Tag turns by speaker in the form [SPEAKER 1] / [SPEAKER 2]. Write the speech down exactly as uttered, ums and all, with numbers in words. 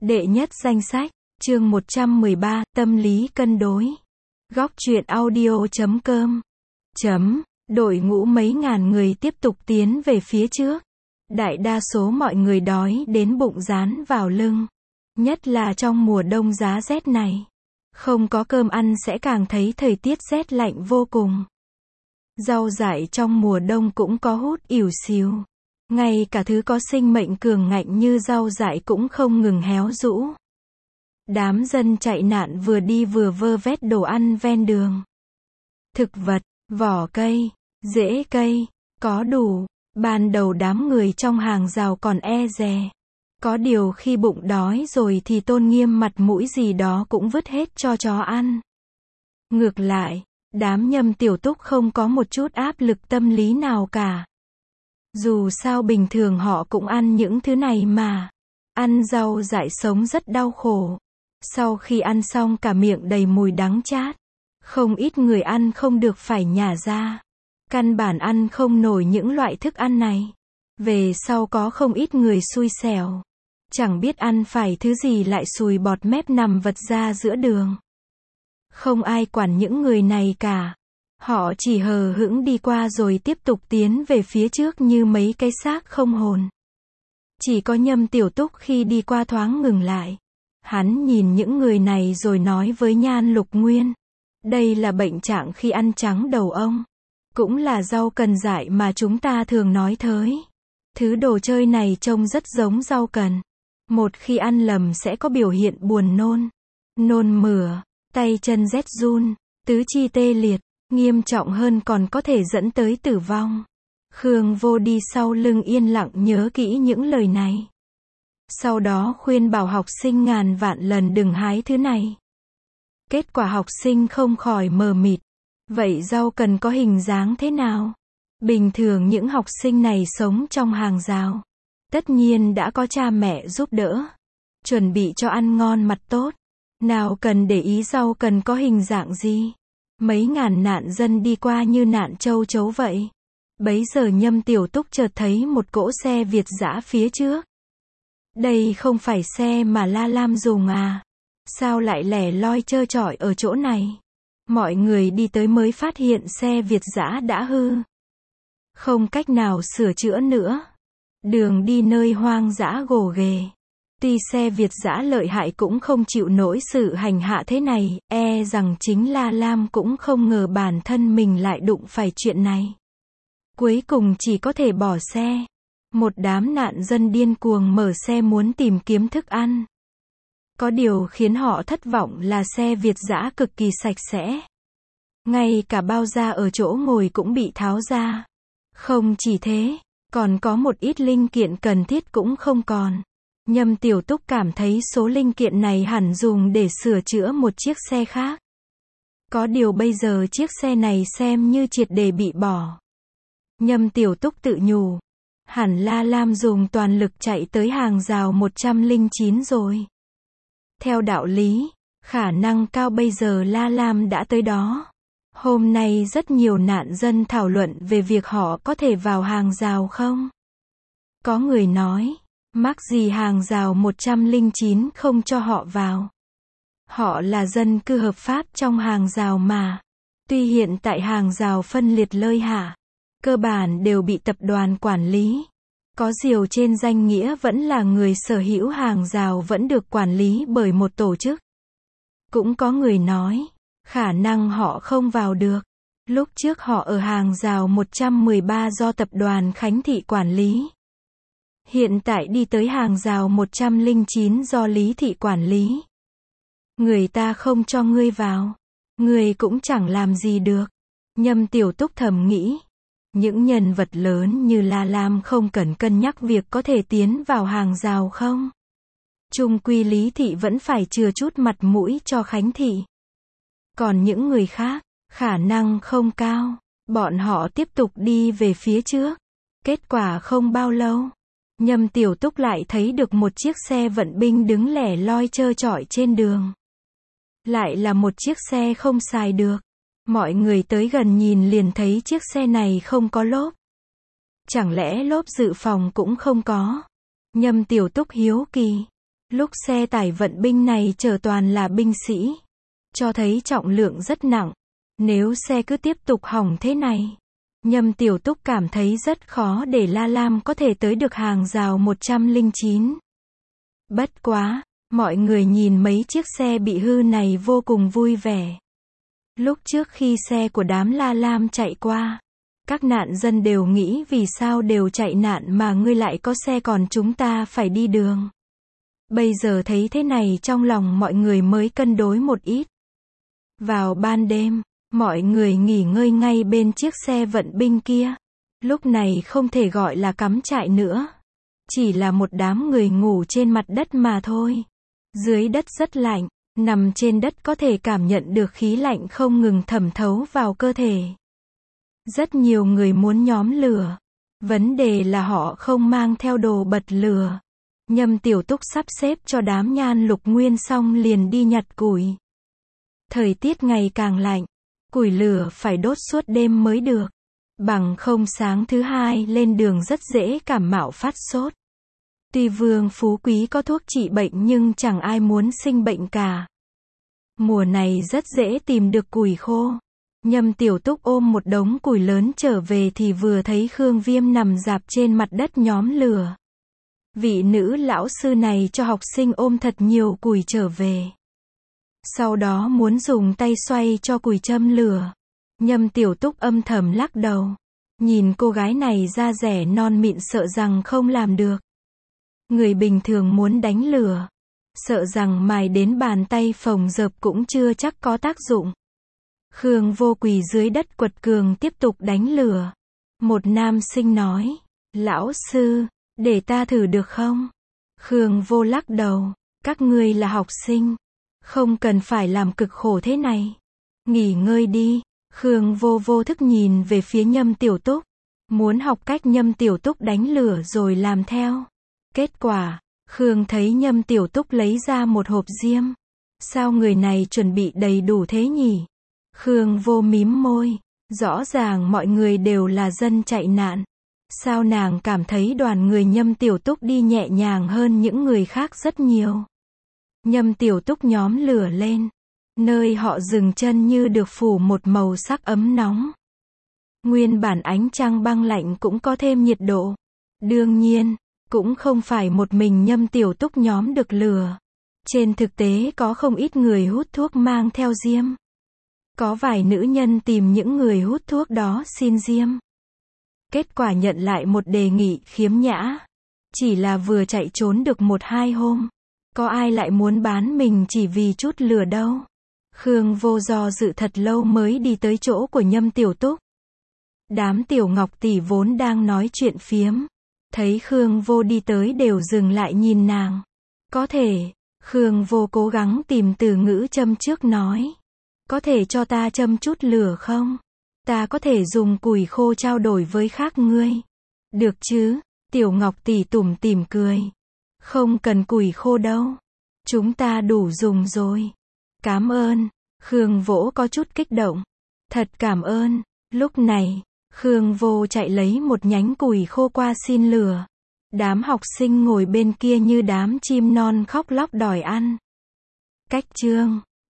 [SPEAKER 1] Đệ nhất danh sách, chương một trăm mười ba, tâm lý cân đối. Góc truyện audio chấm com. Chấm, đội ngũ mấy ngàn người tiếp tục tiến về phía trước. Đại đa số mọi người đói đến bụng dán vào lưng. Nhất là trong mùa đông giá rét này. Không có cơm ăn sẽ càng thấy thời tiết rét lạnh vô cùng. Rau dại trong mùa đông cũng có hút ỉu xìu. Ngay cả thứ có sinh mệnh cường ngạnh như rau dại cũng không ngừng héo rũ. Đám dân chạy nạn vừa đi vừa vơ vét đồ ăn ven đường. Thực vật, vỏ cây, rễ cây, có đủ. Ban đầu đám người trong hàng rào còn e dè. Có điều khi bụng đói rồi thì tôn nghiêm mặt mũi gì đó cũng vứt hết cho chó ăn. Ngược lại, đám Nhâm Tiểu Túc không có một chút áp lực tâm lý nào cả. Dù sao bình thường họ cũng ăn những thứ này mà. Ăn rau dại sống rất đau khổ. Sau khi ăn xong cả miệng đầy mùi đắng chát. Không ít người ăn không được phải nhả ra. Căn bản ăn không nổi những loại thức ăn này. Về sau có không ít người xui xẻo. Chẳng biết ăn phải thứ gì lại sùi bọt mép nằm vật ra giữa đường. Không ai quản những người này cả. Họ chỉ hờ hững đi qua rồi tiếp tục tiến về phía trước như mấy cái xác không hồn. Chỉ có Nhâm Tiểu Túc khi đi qua thoáng ngừng lại. Hắn nhìn những người này rồi nói với Nhan Lục Nguyên. Đây là bệnh trạng khi ăn trắng đầu ông. Cũng là rau cần dại mà chúng ta thường nói thới. Thứ đồ chơi này trông rất giống rau cần. Một khi ăn lầm sẽ có biểu hiện buồn nôn, nôn mửa, tay chân rét run, tứ chi tê liệt, nghiêm trọng hơn còn có thể dẫn tới tử vong. Khương Vô đi sau lưng yên lặng nhớ kỹ những lời này. Sau đó khuyên bảo học sinh ngàn vạn lần đừng hái thứ này. Kết quả học sinh không khỏi mờ mịt. Vậy rau cần có hình dáng thế nào? Bình thường những học sinh này sống trong hàng rào. Tất nhiên đã có cha mẹ giúp đỡ. Chuẩn bị cho ăn ngon mặt tốt. Nào cần để ý rau cần có hình dạng gì. Mấy ngàn nạn dân đi qua như nạn châu chấu vậy. Bấy giờ Nhâm Tiểu Túc chợt thấy một cỗ xe Việt dã phía trước. Đây không phải xe mà La Lam dùng à? Sao lại lẻ loi trơ trọi ở chỗ này? Mọi người đi tới mới phát hiện xe Việt dã đã hư. Không cách nào sửa chữa nữa. Đường đi nơi hoang dã gồ ghề. Tuy xe Việt dã lợi hại cũng không chịu nổi sự hành hạ thế này, e rằng chính La Lam cũng không ngờ bản thân mình lại đụng phải chuyện này. Cuối cùng chỉ có thể bỏ xe. Một đám nạn dân điên cuồng mở xe muốn tìm kiếm thức ăn. Có điều khiến họ thất vọng là xe Việt dã cực kỳ sạch sẽ. Ngay cả bao da ở chỗ ngồi cũng bị tháo ra. Không chỉ thế, còn có một ít linh kiện cần thiết cũng không còn. Nhâm Tiểu Túc cảm thấy số linh kiện này hẳn dùng để sửa chữa một chiếc xe khác. Có điều bây giờ chiếc xe này xem như triệt để bị bỏ. Nhâm Tiểu Túc tự nhủ. Hẳn La Lam dùng toàn lực chạy tới hàng rào một trăm lẻ chín rồi. Theo đạo lý, khả năng cao bây giờ La Lam đã tới đó. Hôm nay rất nhiều nạn dân thảo luận về việc họ có thể vào hàng rào không? Có người nói, mắc gì hàng rào một trăm lẻ chín không cho họ vào. Họ là dân cư hợp pháp trong hàng rào mà. Tuy hiện tại hàng rào phân liệt lơi hạ, cơ bản đều bị tập đoàn quản lý. Có điều trên danh nghĩa vẫn là người sở hữu hàng rào vẫn được quản lý bởi một tổ chức. Cũng có người nói, khả năng họ không vào được. Lúc trước họ ở hàng rào một trăm mười ba do tập đoàn Khánh Thị quản lý. Hiện tại đi tới hàng rào một trăm lẻ chín do Lý Thị quản lý. Người ta không cho ngươi vào. Ngươi cũng chẳng làm gì được. Nhâm Tiểu Túc thầm nghĩ. Những nhân vật lớn như La Lam không cần cân nhắc việc có thể tiến vào hàng rào không? Chung quy Lý Thị vẫn phải chừa chút mặt mũi cho Khánh Thị. Còn những người khác, khả năng không cao. Bọn họ tiếp tục đi về phía trước. Kết quả không bao lâu, Nhâm Tiểu Túc lại thấy được một chiếc xe vận binh đứng lẻ loi trơ trọi trên đường. Lại là một chiếc xe không xài được. Mọi người tới gần nhìn liền thấy chiếc xe này không có lốp. Chẳng lẽ lốp dự phòng cũng không có? Nhâm Tiểu Túc hiếu kỳ. Lúc xe tải vận binh này chở toàn là binh sĩ, cho thấy trọng lượng rất nặng. Nếu xe cứ tiếp tục hỏng thế này, Nhâm Tiểu Túc cảm thấy rất khó để La Lam có thể tới được hàng rào một trăm lẻ chín. Bất quá, mọi người nhìn mấy chiếc xe bị hư này vô cùng vui vẻ. Lúc trước khi xe của đám La Lam chạy qua, các nạn dân đều nghĩ vì sao đều chạy nạn mà ngươi lại có xe còn chúng ta phải đi đường. Bây giờ thấy thế này trong lòng mọi người mới cân đối một ít. Vào ban đêm, mọi người nghỉ ngơi ngay bên chiếc xe vận binh kia. Lúc này không thể gọi là cắm trại nữa. Chỉ là một đám người ngủ trên mặt đất mà thôi. Dưới đất rất lạnh, nằm trên đất có thể cảm nhận được khí lạnh không ngừng thẩm thấu vào cơ thể. Rất nhiều người muốn nhóm lửa. Vấn đề là họ không mang theo đồ bật lửa. Nhâm Tiểu Túc sắp xếp cho đám Nhan Lục Nguyên xong liền đi nhặt củi. Thời tiết ngày càng lạnh, củi lửa phải đốt suốt đêm mới được. Bằng không sáng thứ hai lên đường rất dễ cảm mạo phát sốt. Tuy Vương Phú Quý có thuốc trị bệnh nhưng chẳng ai muốn sinh bệnh cả. Mùa này rất dễ tìm được củi khô. Nhâm Tiểu Túc ôm một đống củi lớn trở về thì vừa thấy Khương Viêm nằm rạp trên mặt đất nhóm lửa. Vị nữ lão sư này cho học sinh ôm thật nhiều củi trở về. Sau đó muốn dùng tay xoay cho củi châm lửa. Nhâm Tiểu Túc âm thầm lắc đầu. Nhìn cô gái này da dẻ non mịn sợ rằng không làm được. Người bình thường muốn đánh lửa, sợ rằng mài đến bàn tay phồng rợp cũng chưa chắc có tác dụng. Khương Vô quỳ dưới đất quật cường tiếp tục đánh lửa. Một nam sinh nói, lão sư, để ta thử được không? Khương Vô lắc đầu, các ngươi là học sinh, không cần phải làm cực khổ thế này. Nghỉ ngơi đi. Khương Vô vô thức nhìn về phía Nhâm Tiểu Túc, muốn học cách Nhâm Tiểu Túc đánh lửa rồi làm theo. Kết quả, Khương thấy Nhâm Tiểu Túc lấy ra một hộp diêm. Sao người này chuẩn bị đầy đủ thế nhỉ? Khương Vô mím môi, rõ ràng mọi người đều là dân chạy nạn. Sao nàng cảm thấy đoàn người Nhâm Tiểu Túc đi nhẹ nhàng hơn những người khác rất nhiều. Nhâm Tiểu Túc nhóm lửa lên. Nơi họ dừng chân như được phủ một màu sắc ấm nóng. Nguyên bản ánh trăng băng lạnh cũng có thêm nhiệt độ. Đương nhiên, cũng không phải một mình Nhâm Tiểu Túc nhóm được lửa. Trên thực tế có không ít người hút thuốc mang theo diêm. Có vài nữ nhân tìm những người hút thuốc đó xin diêm. Kết quả nhận lại một đề nghị khiếm nhã. Chỉ là vừa chạy trốn được một hai hôm. Có ai lại muốn bán mình chỉ vì chút lửa đâu. Khương Vô do dự thật lâu mới đi tới chỗ của Nhâm Tiểu Túc. Đám Tiểu Ngọc tỷ vốn đang nói chuyện phiếm. Thấy Khương Vô đi tới đều dừng lại nhìn nàng. Có thể, Khương Vô cố gắng tìm từ ngữ châm trước nói. Có thể cho ta châm chút lửa không? Ta có thể dùng củi khô trao đổi với khác ngươi. Được chứ? Tiểu Ngọc tỷ tủm tỉm cười. Không cần củi khô đâu. Chúng ta đủ dùng rồi. Cảm ơn. Khương Vô có chút kích động. Thật cảm ơn. Lúc này, Khương Vô chạy lấy một nhánh củi khô qua xin lửa. Đám học sinh ngồi bên kia như đám chim non khóc lóc đòi ăn. Cách chương